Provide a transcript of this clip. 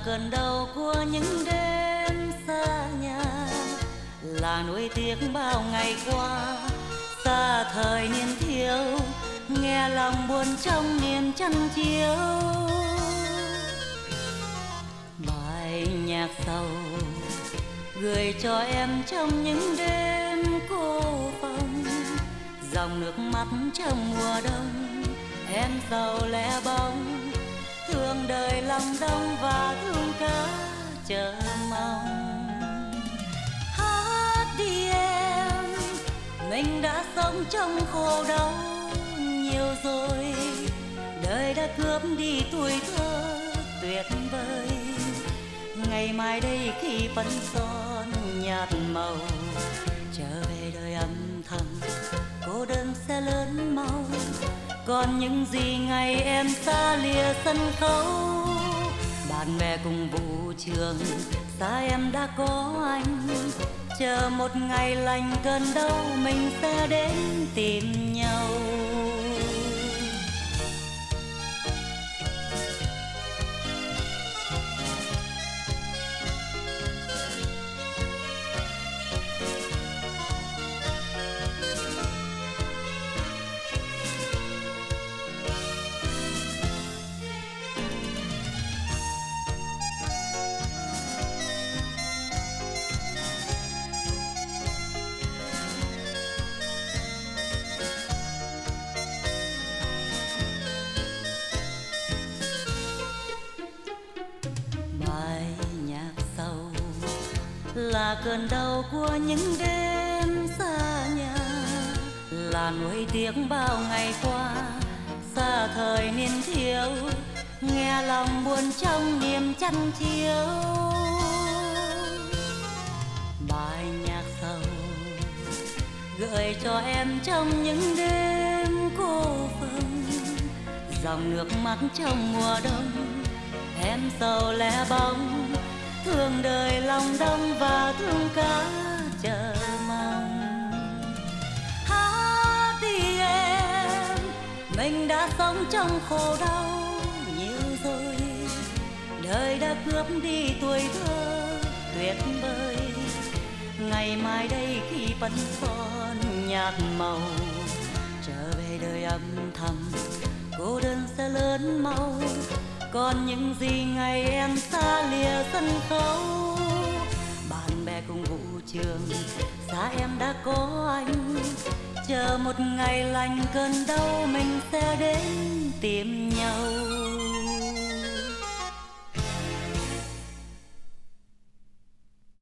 cơn đau của những đêm xa nhà, là nuối tiếc bao ngày qua xa thời niên thiếu, nghe lòng buồn trong niềm chăn chiếu. Bài nhạc sầu gửi cho em trong những đêm cô phòng, dòng nước mắt trong mùa đông em giàu lẻ bóng, thương đời lòng đông và thương cả chờ mong. Hát đi em, mình đã sống trong khổ đau nhiều rồi, đời đã cướp đi tuổi thơ tuyệt vời. Ngày mai đây khi phấn son nhạt màu, trở về đời âm thầm cô đơn sẽ lớn mau. Còn những gì ngày em xa lìa sân khấu, bạn bè cùng vũ trường xa em đã có anh, chờ một ngày lành cơn đau mình sẽ đến tìm nhau. Là cơn đau của những đêm xa nhà, là nuối tiếc bao ngày qua xa thời niên thiếu, nghe lòng buồn trong niềm chăn chiếu. Bài nhạc sầu gửi cho em trong những đêm cô phòng, dòng nước mắt trong mùa đông em giàu lẻ bóng, thương đời lòng đông và thương cả chờ mong. Hát đi em, mình đã sống trong khổ đau nhiều rồi, đời đã cướp đi tuổi thơ tuyệt vời. Ngày mai đây khi phấn son nhạt màu, trở về đời âm thầm cô đơn sẽ lớn mau. Còn những gì ngày em xa lìa sân khấu, bạn bè cùng vũ trường xa em đã có anh, chờ một ngày lành cơn đau mình sẽ đến tìm nhau.